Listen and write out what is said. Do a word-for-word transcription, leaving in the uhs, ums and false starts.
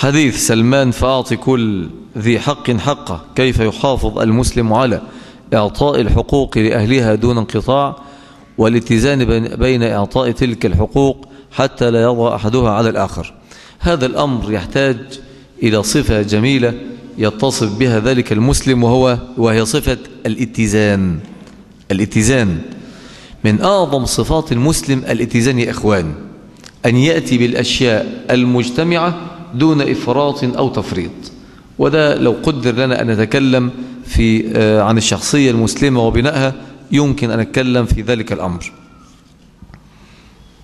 حديث سلمان فأعطي كل ذي حق حقه، كيف يحافظ المسلم على إعطاء الحقوق لأهلها دون انقطاع والاتزان بين إعطاء تلك الحقوق حتى لا يضع أحدها على الآخر. هذا الأمر يحتاج إلى صفة جميلة يتصف بها ذلك المسلم، وهو وهي صفة الاتزان. الاتزان من أعظم صفات المسلم. الاتزان يا إخوان أن يأتي بالأشياء المجتمعة دون إفراط أو تفريط. وده لو قدر لنا أن نتكلم في عن الشخصية المسلمة وبنائها يمكن أن نتكلم في ذلك الأمر.